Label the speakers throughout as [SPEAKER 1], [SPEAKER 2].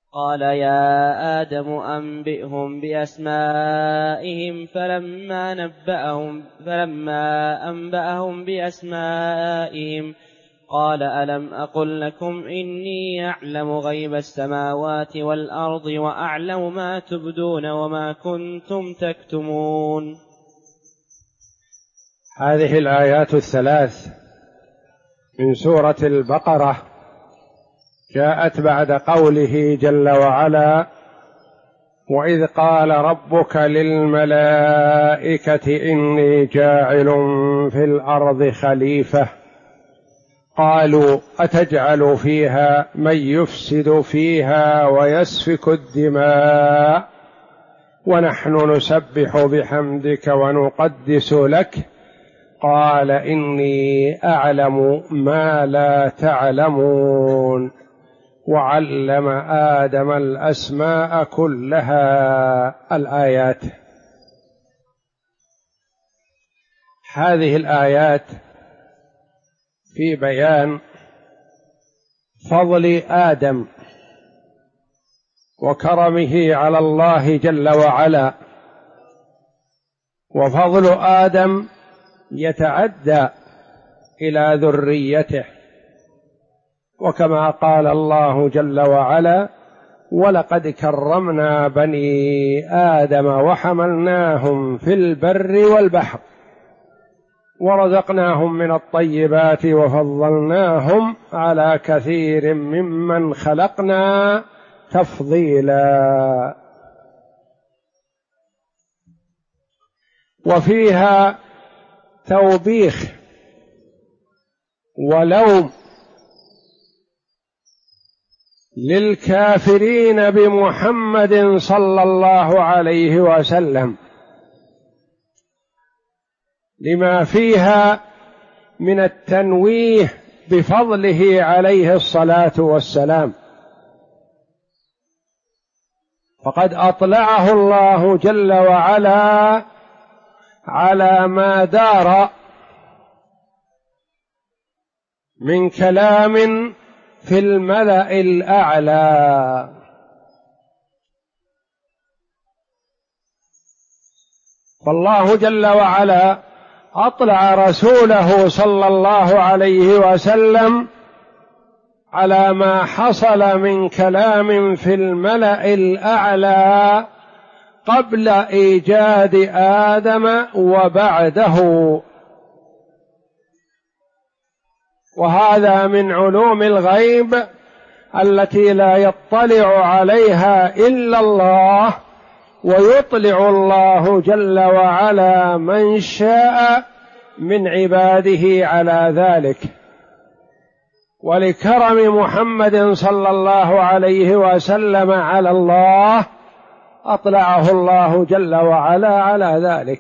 [SPEAKER 1] قال يا آدم أنبئهم بأسمائهم فلما أنبأهم بأسمائهم قال ألم أقل لكم إني أعلم غيب السماوات والأرض وأعلم ما تبدون وما كنتم تكتمون.
[SPEAKER 2] هذه الآيات الثلاث من سورة البقرة جاءت بعد قوله جل وعلا: وإذ قال ربك للملائكة إني جاعل في الأرض خليفة قالوا أتجعل فيها من يفسد فيها ويسفك الدماء ونحن نسبح بحمدك ونقدس لك قال إني أعلم ما لا تعلمون وعلم آدم الأسماء كلها. الآيات. هذه الآيات في بيان فضل آدم وكرمه على الله جل وعلا، وفضل آدم يتعدى إلى ذريته، وكما قال الله جل وعلا: ولقد كرمنا بني آدم وحملناهم في البر والبحر ورزقناهم من الطيبات وفضلناهم على كثير ممن خلقنا تفضيلا. وفيها توبيخ ولوم للكافرين بمحمد صلى الله عليه وسلم، لما فيها من التنويه بفضله عليه الصلاة والسلام، فقد أطلعه الله جل وعلا على ما دار من كلام في الملأ الأعلى، فالله جل وعلا أطلع رسوله صلى الله عليه وسلم على ما حصل من كلام في الملأ الأعلى قبل إيجاد آدم وبعده، وهذا من علوم الغيب التي لا يطلع عليها إلا الله، ويطلع الله جل وعلا من شاء من عباده على ذلك. ولكرم محمد صلى الله عليه وسلم على الله أطلعه الله جل وعلا على ذلك.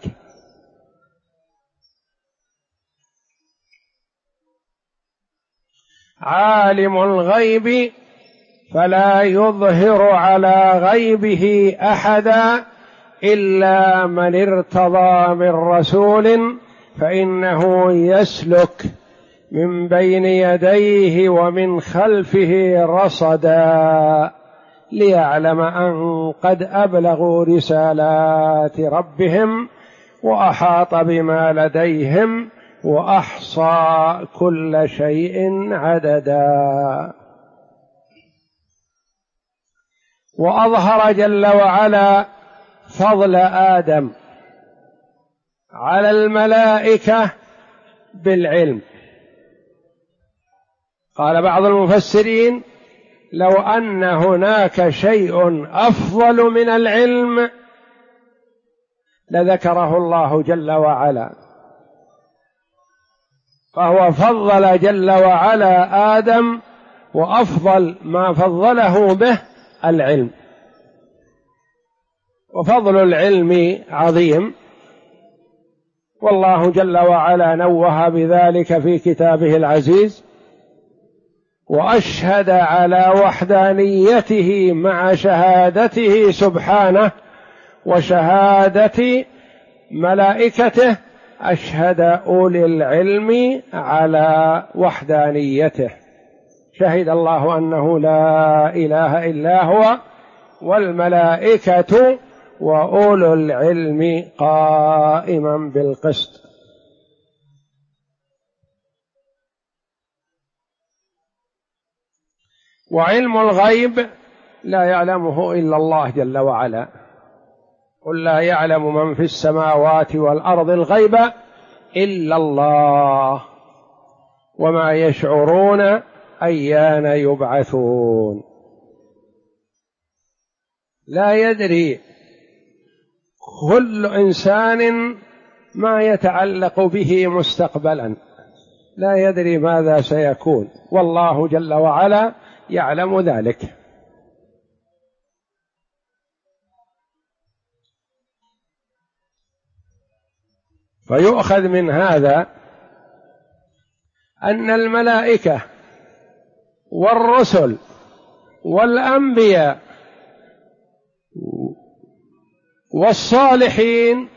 [SPEAKER 2] عالم الغيب فلا يظهر على غيبه أحدا إلا من ارتضى من رسول فإنه يسلك من بين يديه ومن خلفه رصدا ليعلم أن قد أبلغوا رسالات ربهم وأحاط بما لديهم وأحصى كل شيء عددا. وأظهر جل وعلا فضل آدم على الملائكة بالعلم. قال بعض المفسرين: لو أن هناك شيء أفضل من العلم لذكره الله جل وعلا، فهو فضل جل وعلا آدم، وأفضل ما فضله به العلم. وفضل العلم عظيم، والله جل وعلا نوه بذلك في كتابه العزيز، وأشهد على وحدانيته مع شهادته سبحانه وشهادة ملائكته، أشهد أولي العلم على وحدانيته شهد الله أنه لا إله إلا هو والملائكة وأولو العلم قائما بالقسط. وعلم الغيب لا يعلمه إلا الله جل وعلا. قل لا يعلم من في السماوات والأرض الغيب إلا الله وما يشعرون أيان يبعثون. لا يدري كل إنسان ما يتعلق به مستقبلا، لا يدري ماذا سيكون، والله جل وعلا يعلم ذلك. فيؤخذ من هذا أن الملائكة والرسل والأنبياء والصالحين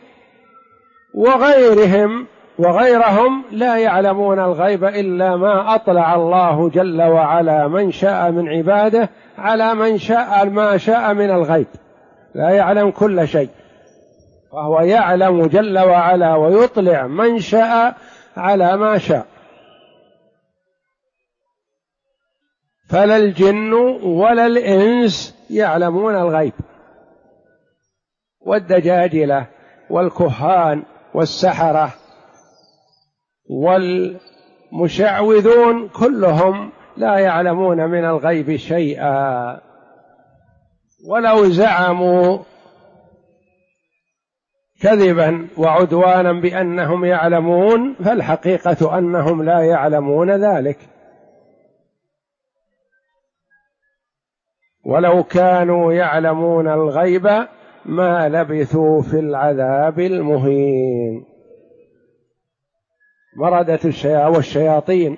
[SPEAKER 2] وغيرهم لا يعلمون الغيب إلا ما أطلع الله جل وعلا من شاء من عباده على ما شاء من الغيب، لا يعلم كل شيء، فهو يعلم جل وعلا ويطلع من شاء على ما شاء. فلا الجن ولا الإنس يعلمون الغيب، والدجاجلة والكهان والسحرة والمشعوذون كلهم لا يعلمون من الغيب شيئا، ولو زعموا كذبا وعدوانا بأنهم يعلمون فالحقيقة أنهم لا يعلمون ذلك. ولو كانوا يعلمون الغيب ما لبثوا في العذاب المهين. مردة والشياطين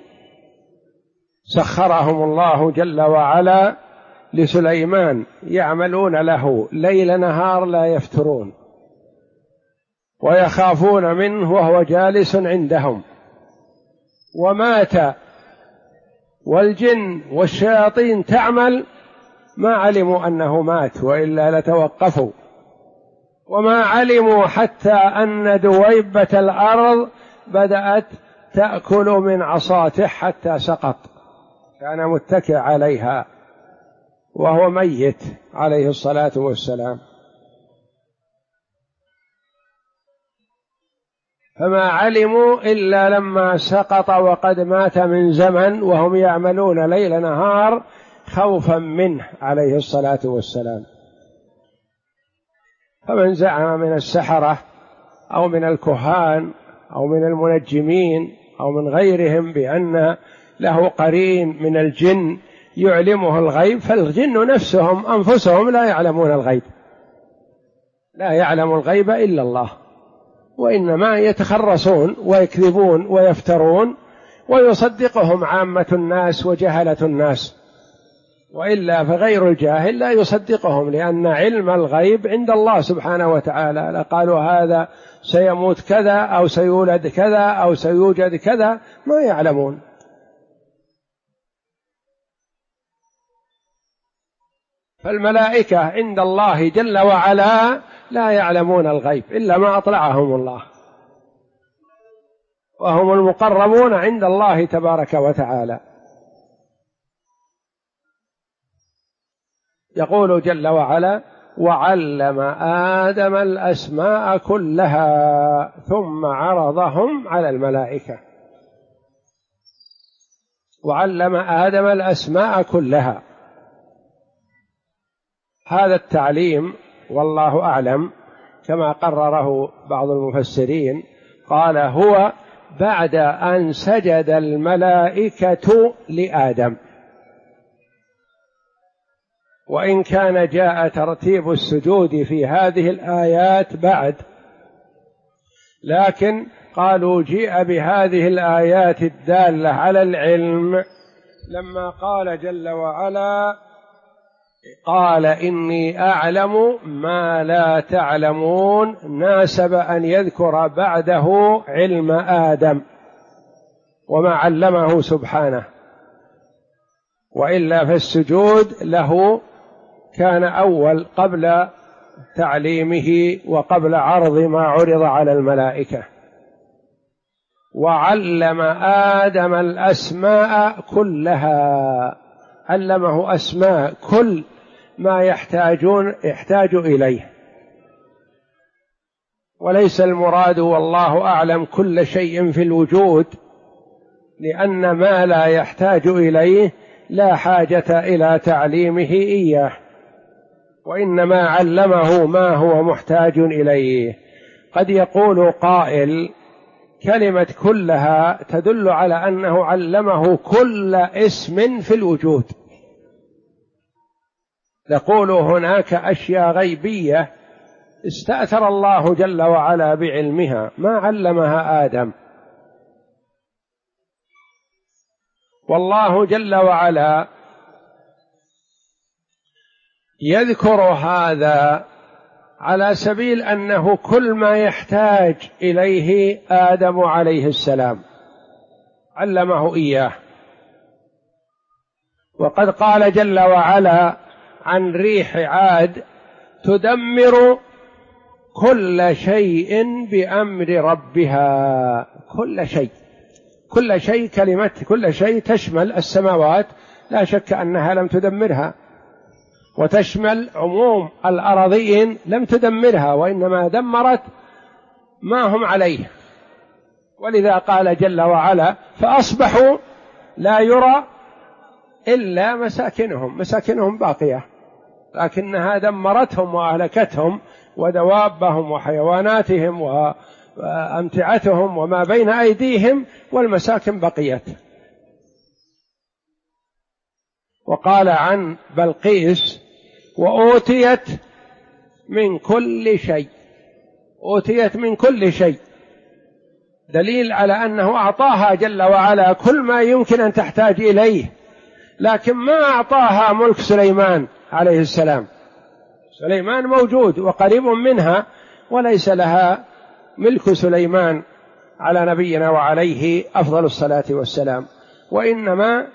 [SPEAKER 2] سخرهم الله جل وعلا لسليمان يعملون له ليل نهار لا يفترون، ويخافون منه وهو جالس عندهم، ومات والجن والشياطين تعمل ما علموا أنه مات وإلا لتوقفوا، وما علموا حتى أن دويبة الأرض بدأت تأكل من عصاته حتى سقط، كان متكئ عليها وهو ميت عليه الصلاة والسلام. فما علموا إلا لما سقط وقد مات من زمن وهم يعملون ليل نهار خوفا منه عليه الصلاة والسلام. فمن زعم من السحرة أو من الكهان أو من المنجمين أو من غيرهم بأن له قرين من الجن يعلمه الغيب، فالجن نفسهم أنفسهم لا يعلمون الغيب، لا يعلم الغيب إلا الله، وإنما يتخرصون ويكذبون ويفترون ويصدقهم عامة الناس وجهلة الناس، وإلا فغير الجاهل لا يصدقهم، لأن علم الغيب عند الله سبحانه وتعالى. لقالوا هذا سيموت كذا أو سيولد كذا أو سيوجد كذا، ما يعلمون. فالملائكة عند الله جل وعلا لا يعلمون الغيب إلا ما أطلعهم الله، وهم المقربون عند الله تبارك وتعالى. يقول جل وعلا: وعلم آدم الأسماء كلها ثم عرضهم على الملائكة. وعلم آدم الأسماء كلها، هذا التعليم والله أعلم كما قرره بعض المفسرين، قال هو بعد أن سجد الملائكة لآدم، وإن كان جاء ترتيب السجود في هذه الآيات بعد، لكن قالوا جيء بهذه الآيات الدالة على العلم لما قال جل وعلا: قال إني أعلم ما لا تعلمون، ناسب أن يذكر بعده علم آدم وما علمه سبحانه. وإلا فالسجود له كان أول قبل تعليمه وقبل عرض ما عرض على الملائكة. وعلم آدم الأسماء كلها، علمه أسماء كل ما يحتاج إليه، وليس المراد والله أعلم كل شيء في الوجود، لأن ما لا يحتاج إليه لا حاجة إلى تعليمه إياه، وإنما علمه ما هو محتاج إليه. قد يقول قائل كلمة كلها تدل على أنه علمه كل اسم في الوجود، نقول هناك أشياء غيبية استأثر الله جل وعلا بعلمها ما علمها آدم، والله جل وعلا يذكر هذا على سبيل أنه كل ما يحتاج إليه آدم عليه السلام علمه إياه. وقد قال جل وعلا عن ريح عاد تدمر كل شيء بأمر ربها، كل شيء كلمة كل شيء تشمل السماوات، لا شك أنها لم تدمرها، وتشمل عموم الأراضين لم تدمرها، وإنما دمرت ما هم عليه. ولذا قال جل وعلا فأصبحوا لا يرى إلا مساكنهم باقية، لكنها دمرتهم وأهلكتهم ودوابهم وحيواناتهم وأمتعتهم وما بين أيديهم، والمساكن بقيت. وقال عن بلقيس وأوتيت من كل شيء، أوتيت من كل شيء، دليل على أنه أعطاها جل وعلا كل ما يمكن أن تحتاج إليه، لكن ما أعطاها ملك سليمان عليه السلام. سليمان موجود وقريب منها، وليس لها ملك سليمان على نبينا وعليه أفضل الصلاة والسلام، وإنما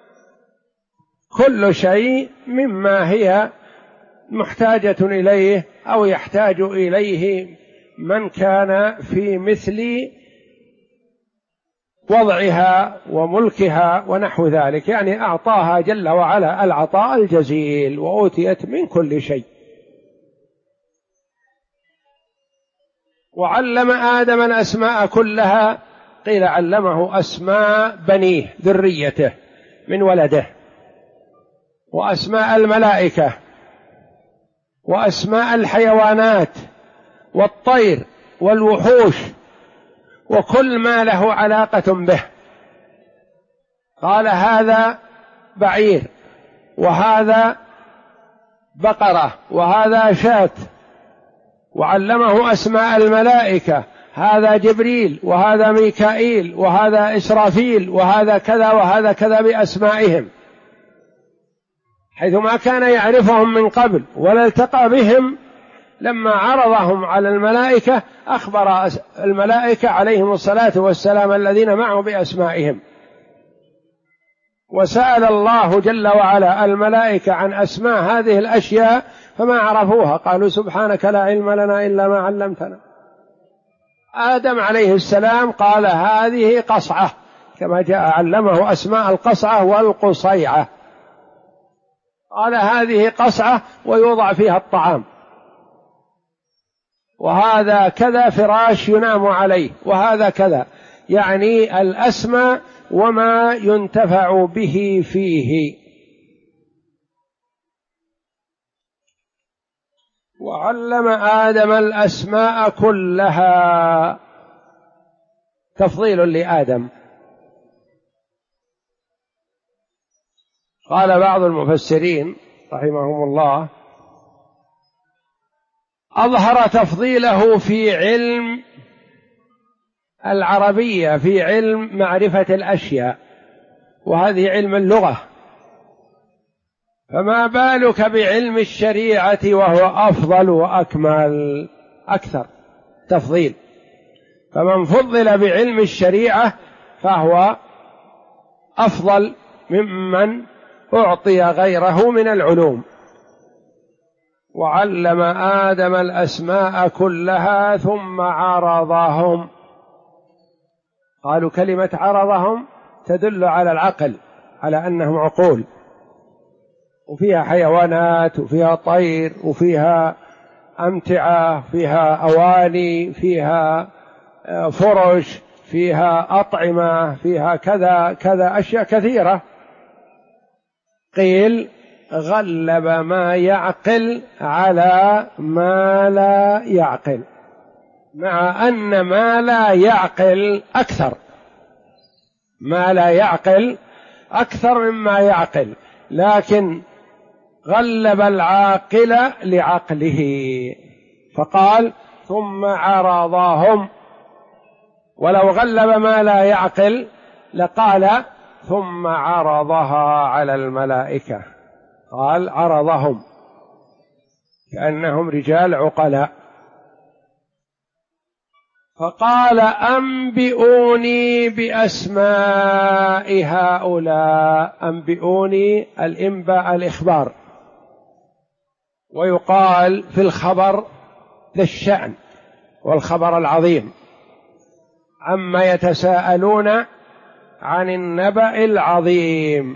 [SPEAKER 2] كل شيء مما هي محتاجة إليه أو يحتاج إليه من كان في مثل وضعها وملكها ونحو ذلك، يعني أعطاها جل وعلا العطاء الجزيل، وأوتيت من كل شيء. وعلم آدم الأسماء كلها، قيل علمه أسماء بنيه ذريته من ولده، وأسماء الملائكة، وأسماء الحيوانات والطير والوحوش، وكل ما له علاقة به. قال هذا بعير، وهذا بقرة، وهذا شاة. وعلمه أسماء الملائكة، هذا جبريل، وهذا ميكائيل، وهذا إسرافيل، وهذا كذا وهذا كذا بأسمائهم، حيث ما كان يعرفهم من قبل ولا التقى بهم. لما عرضهم على الملائكة أخبر الملائكة عليهم الصلاة والسلام الذين معه بأسمائهم، وسأل الله جل وعلا الملائكة عن أسماء هذه الأشياء فما عرفوها، قالوا سبحانك لا علم لنا إلا ما علمتنا. آدم عليه السلام قال هذه قصعة، كما جاء علمه أسماء القصعة والقصيعة، قال هذه قصعة ويوضع فيها الطعام، وهذا كذا فراش ينام عليه، وهذا كذا، يعني الأسماء وما ينتفع به فيه. وعلم آدم الأسماء كلها، تفضيل لآدم. قال بعض المفسرين رحمهم الله أظهر تفضيله في علم العربية، في علم معرفة الأشياء، وهذه علم اللغة، فما بالك بعلم الشريعة وهو أفضل وأكمل، أكثر تفضيل. فمن فضل بعلم الشريعة فهو أفضل ممن أعطي غيره من العلوم. وعلم آدم الأسماء كلها ثم عرضهم. قالوا كلمة عرضهم تدل على العقل، على أنهم عقول، وفيها حيوانات وفيها طير وفيها أمتعة، فيها أواني، فيها فرش، فيها أطعمة، فيها كذا كذا، أشياء كثيرة. قيل غلب ما يعقل على ما لا يعقل، مع أن ما لا يعقل أكثر، ما لا يعقل أكثر مما يعقل، لكن غلب العاقل لعقله فقال ثم عرضهم. ولو غلب ما لا يعقل لقال ثم عرضها على الملائكة، قال عرضهم كأنهم رجال عقلاء. فقال أنبئوني بأسماء هؤلاء. أنبئوني الإنباء الإخبار، ويقال في الخبر ذا الشأن والخبر العظيم، عما يتساءلون عن النبأ العظيم.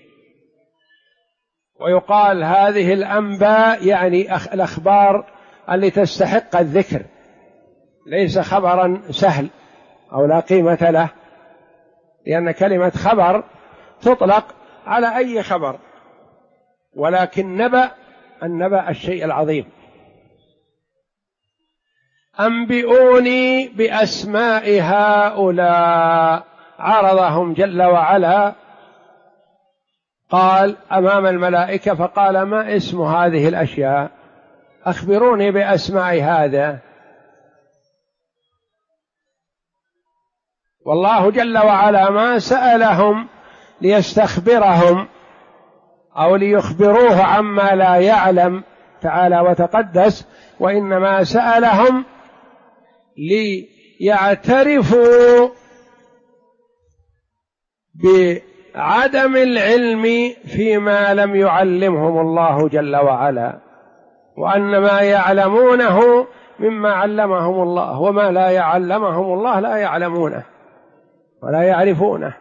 [SPEAKER 2] ويقال هذه الأنباء يعني الأخبار التي تستحق الذكر، ليس خبرا سهل أو لا قيمة له، لأن كلمة خبر تطلق على أي خبر، ولكن النبأ الشيء العظيم. أنبئوني بأسماء هؤلاء، عرضهم جل وعلا، قال أمام الملائكة، فقال ما اسم هذه الأشياء؟ أخبروني بأسماء هذا. والله جل وعلا ما سألهم ليستخبرهم أو ليخبروه عما لا يعلم تعالى وتقدس، وإنما سألهم ليعترفوا بعدم العلم فيما لم يعلمهم الله جل وعلا، وأن ما يعلمونه مما علمهم الله، وما لا يعلمهم الله لا يعلمونه ولا يعرفونه.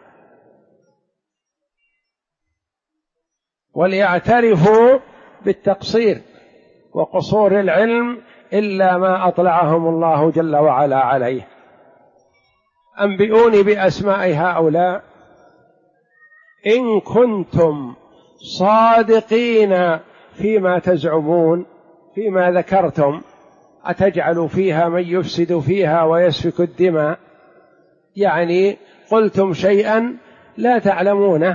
[SPEAKER 2] وليعترفوا بالتقصير وقصور العلم إلا ما أطلعهم الله جل وعلا عليه. أنبئوني بأسماء هؤلاء إن كنتم صادقين فيما تزعمون، فيما ذكرتم. أتجعل فيها من يفسد فيها ويسفك الدماء، يعني قلتم شيئا لا تعلمونه.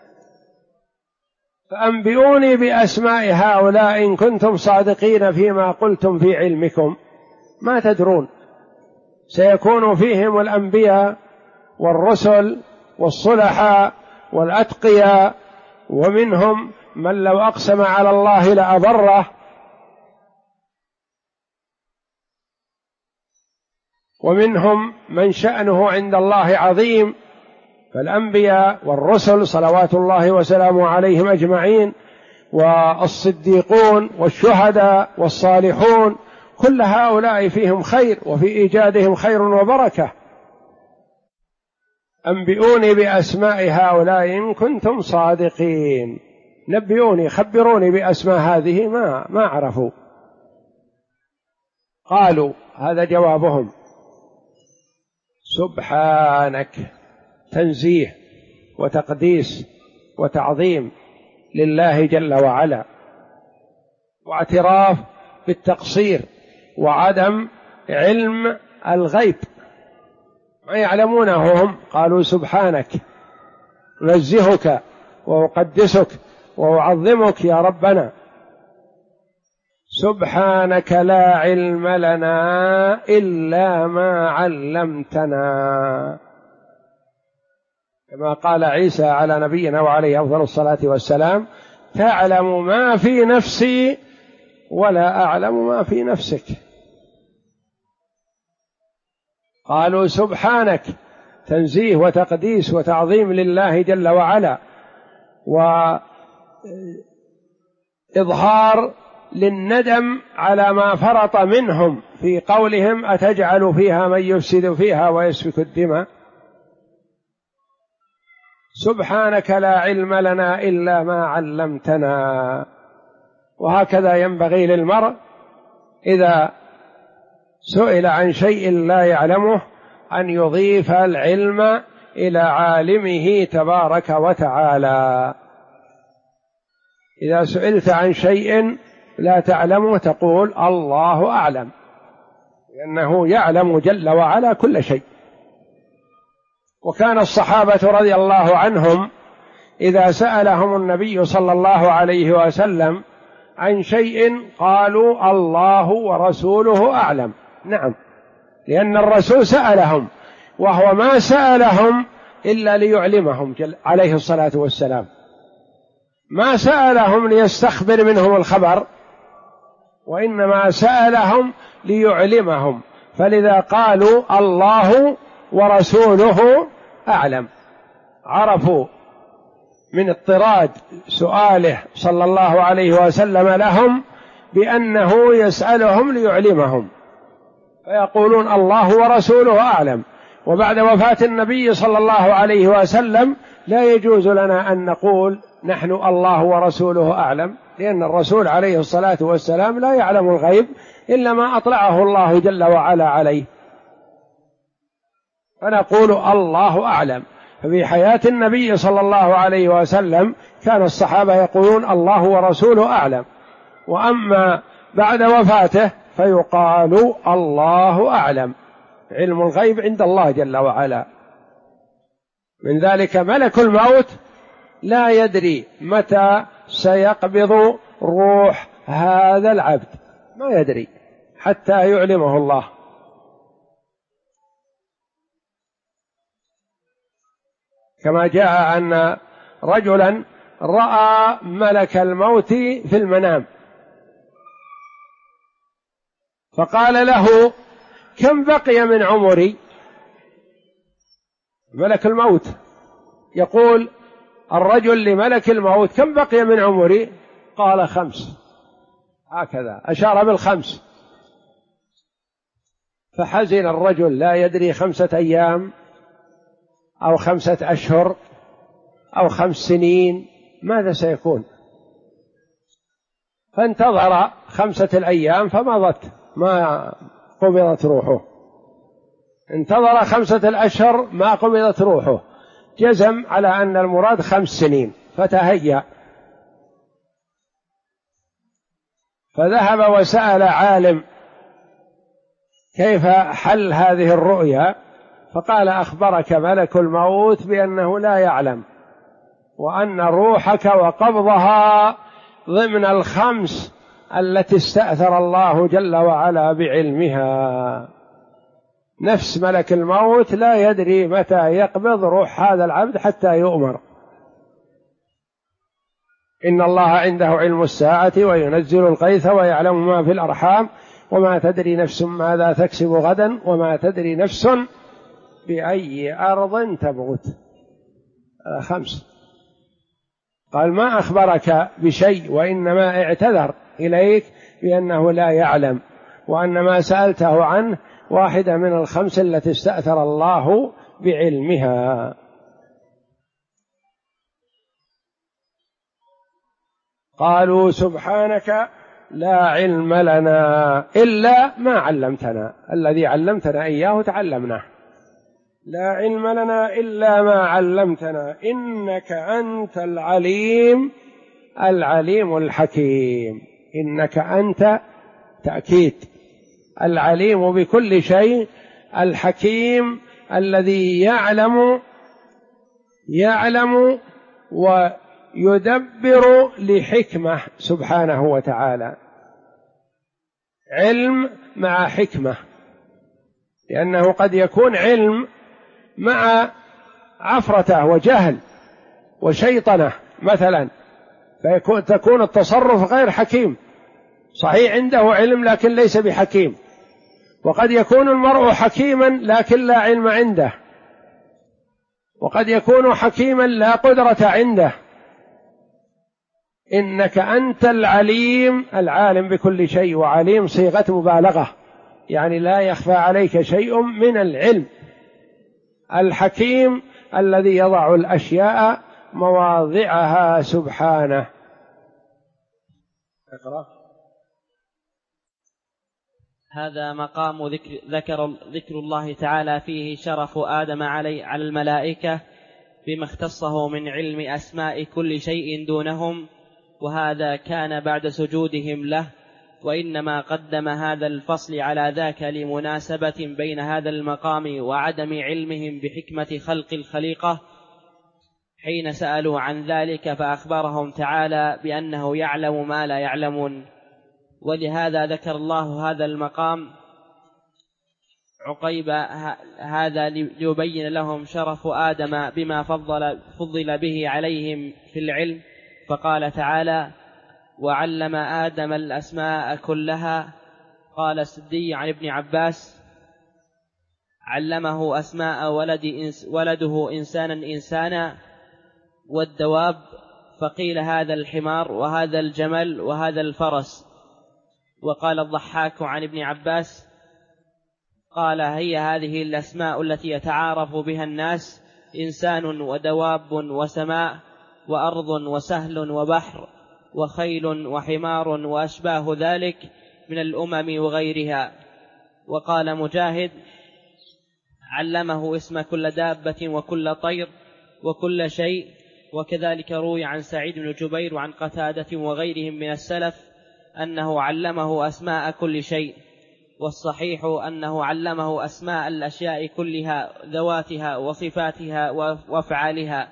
[SPEAKER 2] فأنبئوني بأسماء هؤلاء إن كنتم صادقين فيما قلتم في علمكم. ما تدرون، سيكون فيهم الأنبياء والرسل والصلحاء والأتقياء، ومنهم من لو أقسم على الله لأبره، ومنهم من شأنه عند الله عظيم. فالأنبياء والرسل صلوات الله وسلامه عليهم أجمعين، والصديقون والشهداء والصالحون، كل هؤلاء فيهم خير، وفي إيجادهم خير وبركة. أنبئوني بأسماء هؤلاء إن كنتم صادقين. نبئوني، خبروني بأسماء هذه، ما عرفوا. قالوا، هذا جوابهم: سبحانك، تنزيه وتقديس وتعظيم لله جل وعلا، واعتراف بالتقصير وعدم علم الغيب، ما يعلمونه هم. قالوا سبحانك، أنزهك وأقدسك وأعظمك يا ربنا. سبحانك لا علم لنا إلا ما علمتنا، كما قال عيسى على نبينا وعليه أفضل الصلاة والسلام: تعلم ما في نفسي ولا أعلم ما في نفسك. قالوا سبحانك، تنزيه وتقديس وتعظيم لله جل وعلا، إظهار للندم على ما فرط منهم في قولهم أتجعل فيها من يفسد فيها ويسفك الدماء. سبحانك لا علم لنا إلا ما علمتنا. وهكذا ينبغي للمرء إذا سئل عن شيء لا يعلمه أن يضيف العلم إلى عالمه تبارك وتعالى. إذا سئلت عن شيء لا تعلمه تقول الله أعلم، لأنه يعلم جل وعلا كل شيء. وكان الصحابة رضي الله عنهم إذا سألهم النبي صلى الله عليه وسلم عن شيء قالوا الله ورسوله أعلم. نعم، لأن الرسول سألهم، وهو ما سألهم إلا ليعلمهم عليه الصلاة والسلام، ما سألهم ليستخبر منهم الخبر، وإنما سألهم ليعلمهم، فلذا قالوا الله ورسوله أعلم. عرفوا من اضطراد سؤاله صلى الله عليه وسلم لهم بأنه يسألهم ليعلمهم، فيقولون الله ورسوله أعلم. وبعد وفاة النبي صلى الله عليه وسلم لا يجوز لنا أن نقول نحن الله ورسوله أعلم، لأن الرسول عليه الصلاة والسلام لا يعلم الغيب إلا ما أطلعه الله جل وعلا عليه، فنقول الله أعلم. ففي حياة النبي صلى الله عليه وسلم كان الصحابة يقولون الله ورسوله أعلم، وأما بعد وفاته فيقال الله أعلم، علم الغيب عند الله جل وعلا. من ذلك ملك الموت لا يدري متى سيقبض روح هذا العبد، ما يدري حتى يعلمه الله. كما جاء أن رجلا رأى ملك الموت في المنام فقال له كم بقي من عمري؟ ملك الموت يقول الرجل لملك الموت كم بقي من عمري؟ قال 5، هكذا أشار بالخمس. فحزن الرجل، لا يدري 5 أيام أو 5 أشهر أو 5 سنين ماذا سيكون. فانتظر 5 الأيام فمضت ما قبضت روحه، انتظر 5 الأشهر ما قبضت روحه، جزم على أن المراد 5 سنين، فتهيأ فذهب وسأل عالم كيف حل هذه الرؤيا، فقال أخبرك ملك الموت بأنه لا يعلم، وأن روحك وقبضها ضمن ال5 التي استأثر الله جل وعلا بعلمها. نفس ملك الموت لا يدري متى يقبض روح هذا العبد حتى يؤمر. إن الله عنده علم الساعة وينزل الغيث ويعلم ما في الأرحام وما تدري نفس ماذا تكسب غدا وما تدري نفس بأي أرض تموت. 5. قال ما أخبرك بشيء، وإنما اعتذر إليك بأنه لا يعلم، وأن ما سألته عنه واحدة من ال5 التي استأثر الله بعلمها. قالوا سبحانك لا علم لنا إلا ما علمتنا، الذي علمتنا إياه تعلمناه. لا علم لنا إلا ما علمتنا إنك أنت العليم الحكيم. إنك أنت تأكيد، العليم بكل شيء، الحكيم الذي يعلم ويدبر لحكمة سبحانه وتعالى. علم مع حكمة، لأنه قد يكون علم مع عفرته وجهل وشيطنة مثلا، فتكون التصرف غير حكيم. صحيح عنده علم لكن ليس بحكيم. وقد يكون المرء حكيما لكن لا علم عنده، وقد يكون حكيما لا قدرة عنده. إنك أنت العليم، العالم بكل شيء، وعليم صيغة مبالغة يعني لا يخفى عليك شيء من العلم، الحكيم الذي يضع الأشياء مواضعها سبحانه. اقرأ.
[SPEAKER 1] هذا مقام ذكر الله تعالى فيه شرف آدم على الملائكة بما اختصه من علم أسماء كل شيء دونهم، وهذا كان بعد سجودهم له، وإنما قدم هذا الفصل على ذاك لمناسبة بين هذا المقام وعدم علمهم بحكمة خلق الخليقة حين سألوا عن ذلك، فأخبرهم تعالى بأنه يعلم ما لا يعلمون. ولهذا ذكر الله هذا المقام عقيب هذا ليبين لهم شرف آدم بما فضل به عليهم في العلم، فقال تعالى: وعلم آدم الأسماء كلها. قال السدي عن ابن عباس: علمه أسماء ولده إنسانا والدواب، فقيل هذا الحمار وهذا الجمل وهذا الفرس. وقال الضحاك عن ابن عباس قال: هي هذه الأسماء التي يتعارف بها الناس: إنسان ودواب وسماء وأرض وسهل وبحر وخيل وحمار وأشباه ذلك من الأمم وغيرها. وقال مجاهد: علمه اسم كل دابة وكل طير وكل شيء. وكذلك روي عن سعيد بن جبير وعن قتادة وغيرهم من السلف أنه علمه أسماء كل شيء، والصحيح أنه علمه أسماء الأشياء كلها، ذواتها وصفاتها وأفعالها،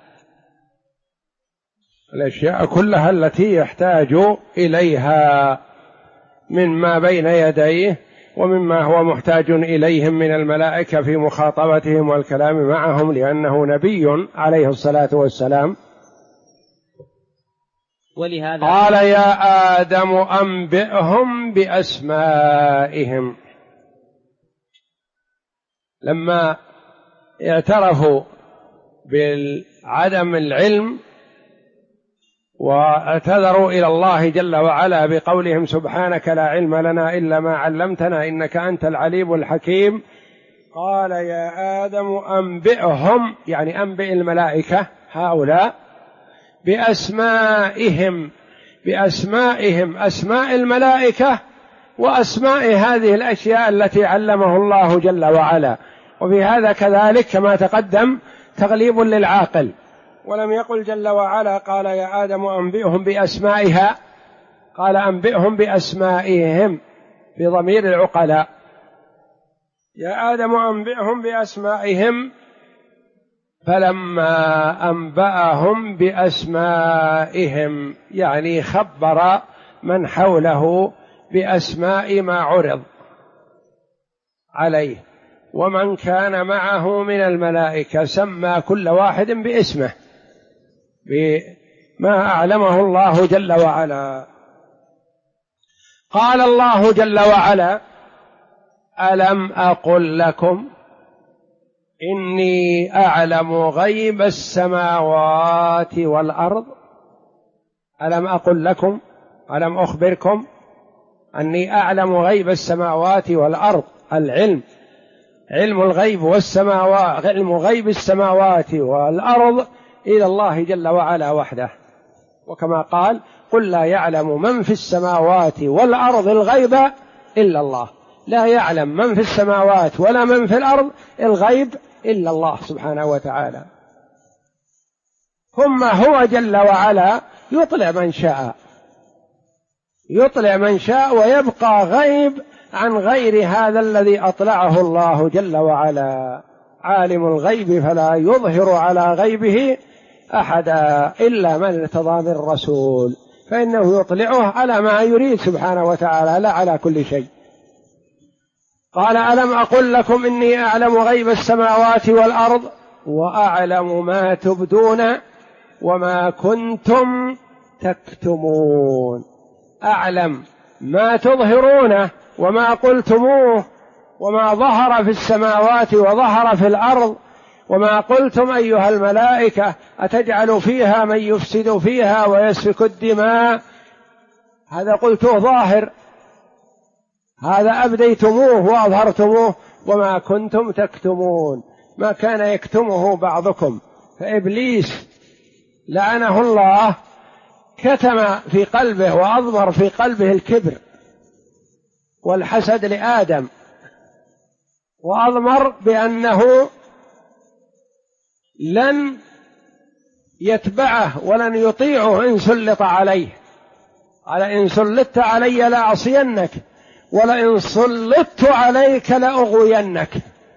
[SPEAKER 2] الأشياء كلها التي يحتاج إليها مما بين يديه ومما هو محتاج إليهم من الملائكة في مخاطبتهم والكلام معهم، لأنه نبي عليه الصلاة والسلام.
[SPEAKER 1] ولهذا
[SPEAKER 2] قال: يا آدم أنبئهم بأسمائهم. لما اعترفوا بعدم العلم واعتذروا إلى الله جل وعلا بقولهم: سبحانك لا علم لنا إلا ما علمتنا إنك أنت العليم الحكيم، قال: يا آدم أنبئهم، يعني أنبئ الملائكة هؤلاء بأسمائهم، أسماء الملائكة وأسماء هذه الأشياء التي علمه الله جل وعلا. وفي هذا كذلك كما تقدم تغليب للعاقل، ولم يقل جل وعلا قال: يا آدم أنبئهم بأسمائها، قال: أنبئهم بأسمائهم بضمير العقلاء. يا آدم أنبئهم بأسمائهم، فلما أنبأهم بأسمائهم يعني خبر من حوله بأسماء ما عرض عليه، ومن كان معه من الملائكة سمى كل واحد باسمه بما أعلمه الله جل وعلا. قال الله جل وعلا: ألم أقل لكم إني أعلم غيب السماوات والأرض؟ ألم أقل لكم، ألم أخبركم أني أعلم غيب السماوات والأرض؟ العلم، علم الغيب والسماوات، علم غيب السماوات والأرض إلى الله جل وعلا وحده. وكما قال: قل لا يعلم من في السماوات والأرض الغيب إلا الله. لا يعلم من في السماوات ولا من في الأرض الغيب إلا الله سبحانه وتعالى. ثم هو جل وعلا يطلع من شاء ويبقى غيب عن غير هذا الذي أطلعه الله جل وعلا. عالم الغيب فلا يظهر على غيبه أحدا إلا من ارتضى من رسول، فإنه يطلعه على ما يريد سبحانه وتعالى لا على كل شيء. قال: ألم أقل لكم إني أعلم غيب السماوات والأرض وأعلم ما تبدون وما كنتم تكتمون. أعلم ما تظهرونه وما قلتموه وما ظهر في السماوات وظهر في الأرض وما قلتم أيها الملائكة أتجعل فيها من يفسد فيها ويسفك الدماء. هذا قلتوه ظاهر، هذا أبديتموه وأظهرتموه، وما كنتم تكتمون، ما كان يكتمه بعضكم. فإبليس لعنه الله كتم في قلبه وأضمر في قلبه الكبر والحسد لآدم، وأضمر بأنه لن يتبعه ولن يطيعه إن سلط عليه، قال إن سلطت علي لأعصينك ولئن سلطت عليك لأغوينك.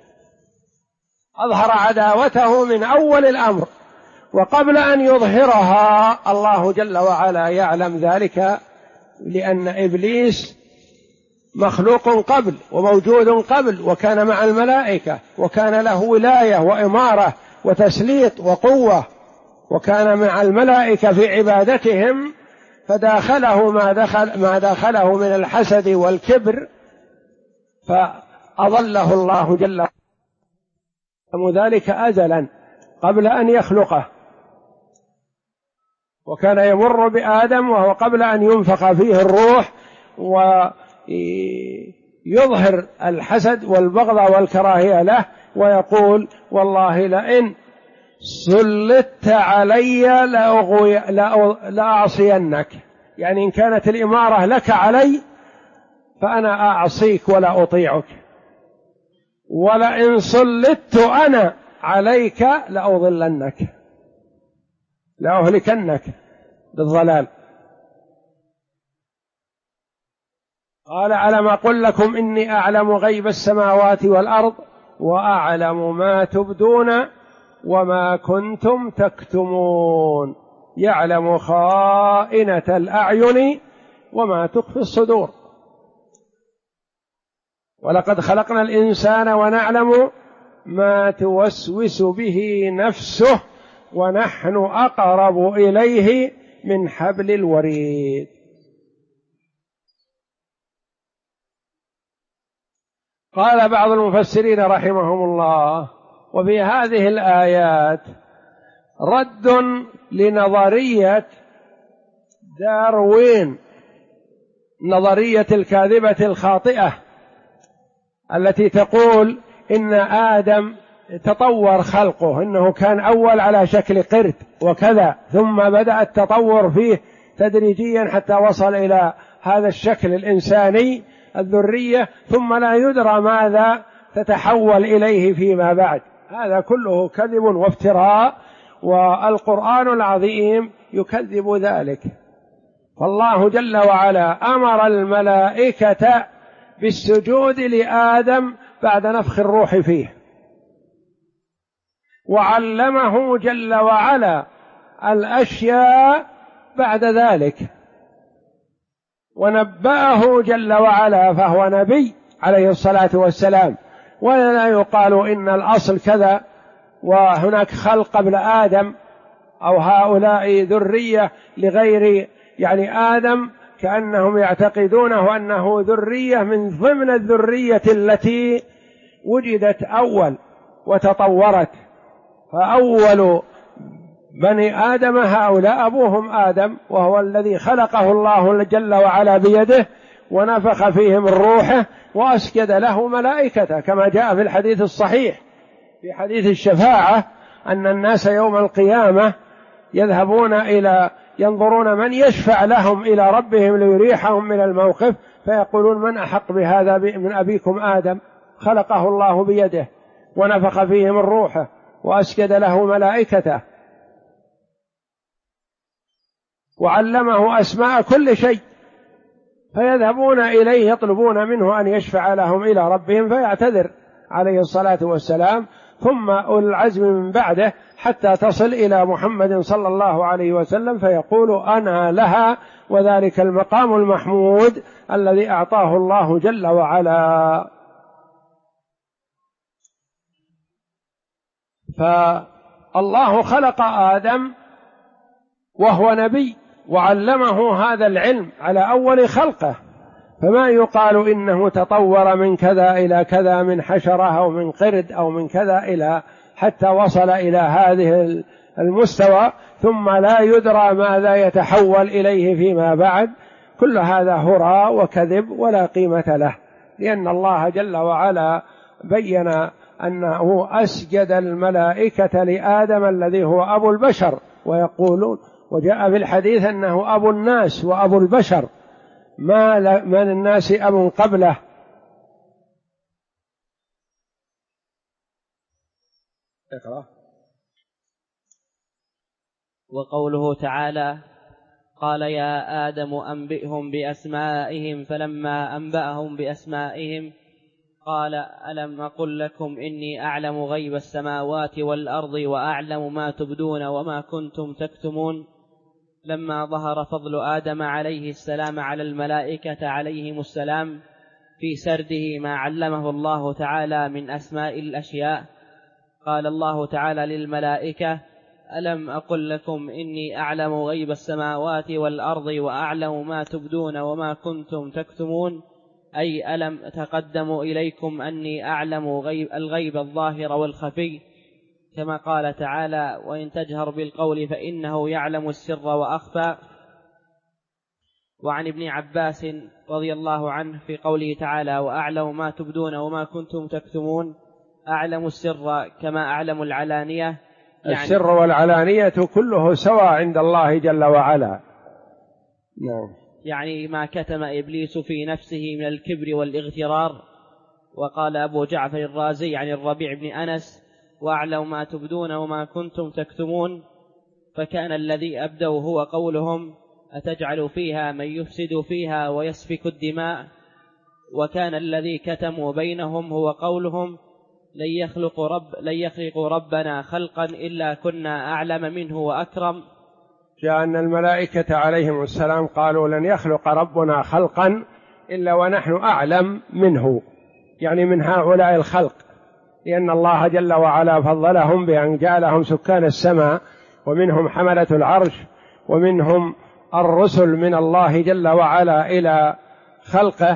[SPEAKER 2] أظهر عداوته من أول الأمر، وقبل أن يظهرها الله جل وعلا يعلم ذلك، لأن إبليس مخلوق قبل وموجود قبل، وكان مع الملائكة، وكان له ولاية وإمارة وتسليط وقوة، وكان مع الملائكة في عبادتهم، فداخله ما داخله من الحسد والكبر، فأضله الله جل وعلا ذلك أزلا قبل أن يخلقه. وكان يمر بآدم وهو قبل أن ينفخ فيه الروح ويظهر الحسد والبغض والكراهية له، ويقول والله لئن سلطت علي لأعصينك، يعني إن كانت الإمارة لك علي فأنا أعصيك ولا أطيعك، ولئن سلطت أنا عليك لأضلنك لأهلكنك بالضلال. قال ألم أقل لكم إني أعلم غيب السماوات والأرض وأعلم ما تبدون وما كنتم تكتمون، يعلم خائنة الأعين وما تخفي الصدور. ولقد خلقنا الإنسان ونعلم ما توسوس به نفسه ونحن أقرب إليه من حبل الوريد. قال بعض المفسرين رحمهم الله: وفي هذه الآيات رد لنظرية داروين، نظرية الكاذبة الخاطئة التي تقول إن آدم تطور خلقه، إنه كان أول على شكل قرد وكذا، ثم بدأ التطور فيه تدريجيا حتى وصل إلى هذا الشكل الإنساني الذرية، ثم لا يدرى ماذا تتحول إليه فيما بعد. هذا كله كذب وافتراء، والقرآن العظيم يكذب ذلك. فالله جل وعلا أمر الملائكة بالسجود لآدم بعد نفخ الروح فيه، وعلمه جل وعلا الأشياء بعد ذلك، ونبأه جل وعلا، فهو نبي عليه الصلاة والسلام. ولا يقال إن الأصل كذا وهناك خلق قبل آدم، أو هؤلاء ذرية لغير يعني آدم، كأنهم يعتقدونه أنه ذرية من ضمن الذرية التي وجدت أول وتطورت. فأول بني آدم هؤلاء أبوهم آدم، وهو الذي خلقه الله جل وعلا بيده ونفخ فيهم الروح وأسجد له ملائكته، كما جاء في الحديث الصحيح في حديث الشفاعة أن الناس يوم القيامة يذهبون إلى ينظرون من يشفع لهم إلى ربهم ليريحهم من الموقف، فيقولون من أحق بهذا من أبيكم آدم، خلقه الله بيده ونفخ فيهم الروح وأسجد له ملائكته وعلمه أسماء كل شيء، فيذهبون إليه يطلبون منه أن يشفع لهم إلى ربهم، فيعتذر عليه الصلاة والسلام، ثم أولو العزم من بعده حتى تصل إلى محمد صلى الله عليه وسلم، فيقول أنا لها، وذلك المقام المحمود الذي أعطاه الله جل وعلا. فالله خلق آدم وهو نبي وعلمه هذا العلم على أول خلقه، فما يقال إنه تطور من كذا إلى كذا، من حشرة أو من قرد أو من كذا إلى حتى وصل إلى هذه المستوى، ثم لا يدرى ماذا يتحول إليه فيما بعد. كل هذا هراء وكذب ولا قيمة له، لأن الله جل وعلا بين أنه أسجد الملائكة لآدم الذي هو أبو البشر، ويقولون وجاء في الحديث أنه أبو الناس وأبو البشر، ما من الناس أب قبله. اقرأ.
[SPEAKER 1] وقوله تعالى: قال يا آدم أنبئهم بأسمائهم، فلما أنبأهم بأسمائهم قال ألم أقل لكم إني أعلم غيب السماوات والأرض وأعلم ما تبدون وما كنتم تكتمون. لما ظهر فضل آدم عليه السلام على الملائكة عليهم السلام في سرده ما علمه الله تعالى من أسماء الأشياء، قال الله تعالى للملائكة: ألم أقل لكم إني أعلم غيب السماوات والأرض وأعلم ما تبدون وما كنتم تكتمون، أي ألم أتقدم إليكم أني أعلم الغيب الظاهر والخفي، كما قال تعالى: وإن تجهر بالقول فإنه يعلم السر وأخفى. وعن ابن عباس رضي الله عنه في قوله تعالى: وأعلم ما تبدون وما كنتم تكتمون، أعلم السر كما أعلم العلانية،
[SPEAKER 2] يعني السر والعلانية كله سواء عند الله جل وعلا.
[SPEAKER 1] نعم. يعني ما كتم إبليس في نفسه من الكبر والاغترار. وقال أبو جعفر الرازي عن الربيع بن أنس: وأعلم ما تبدون وما كنتم تكتمون، فكان الذي أبدوا هو قولهم: أتجعل فيها من يفسد فيها ويسفك الدماء، وكان الذي كتموا بينهم هو قولهم: لن يخلق ربنا خلقا إلا كنا أعلم منه وأكرم.
[SPEAKER 2] جاء أن الملائكة عليهم السلام قالوا: لن يخلق ربنا خلقا إلا ونحن أعلم منه، يعني من هؤلاء الخلق، لأن الله جل وعلا فضلهم بأن جعلهم سكان السماء، ومنهم حملة العرش، ومنهم الرسل من الله جل وعلا إلى خلقه،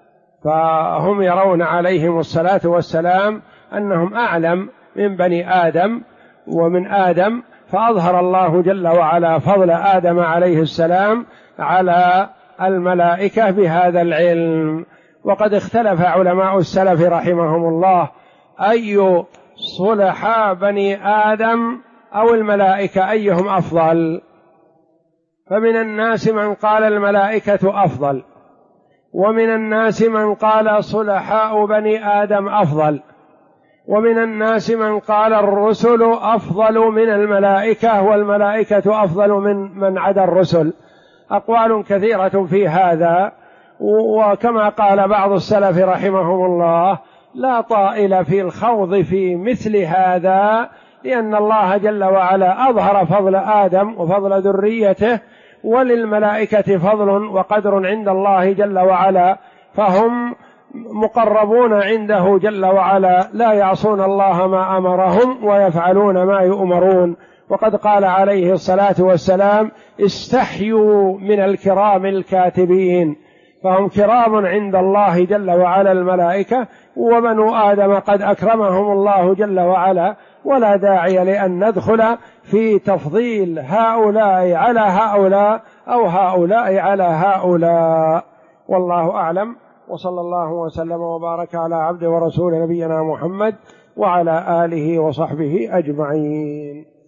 [SPEAKER 2] فهم يرون عليهم الصلاة والسلام أنهم أعلم من بني آدم ومن آدم، فأظهر الله جل وعلا فضل آدم عليه السلام على الملائكة بهذا العلم. وقد اختلف علماء السلف رحمهم الله أي صلحاء بني آدم أو الملائكة أيهم أفضل، فمن الناس من قال الملائكة أفضل، ومن الناس من قال صلحاء بني آدم أفضل، ومن الناس من قال الرسل أفضل من الملائكة، والملائكة أفضل من عدا الرسل. أقوال كثيرة في هذا، وكما قال بعض السلف رحمهم الله: لا طائل في الخوض في مثل هذا، لأن الله جل وعلا أظهر فضل آدم وفضل ذريته، وللملائكة فضل وقدر عند الله جل وعلا، فهم مقربون عنده جل وعلا، لا يعصون الله ما أمرهم ويفعلون ما يؤمرون. وقد قال عليه الصلاة والسلام: استحيوا من الكرام الكاتبين، فهم كرام عند الله جل وعلا الملائكة، وبنو آدم قد أكرمهم الله جل وعلا، ولا داعي لأن ندخل في تفضيل هؤلاء على هؤلاء أو هؤلاء على هؤلاء، والله أعلم. وصلى الله وسلم وبارك على عبد ورسول نبينا محمد وعلى آله وصحبه أجمعين.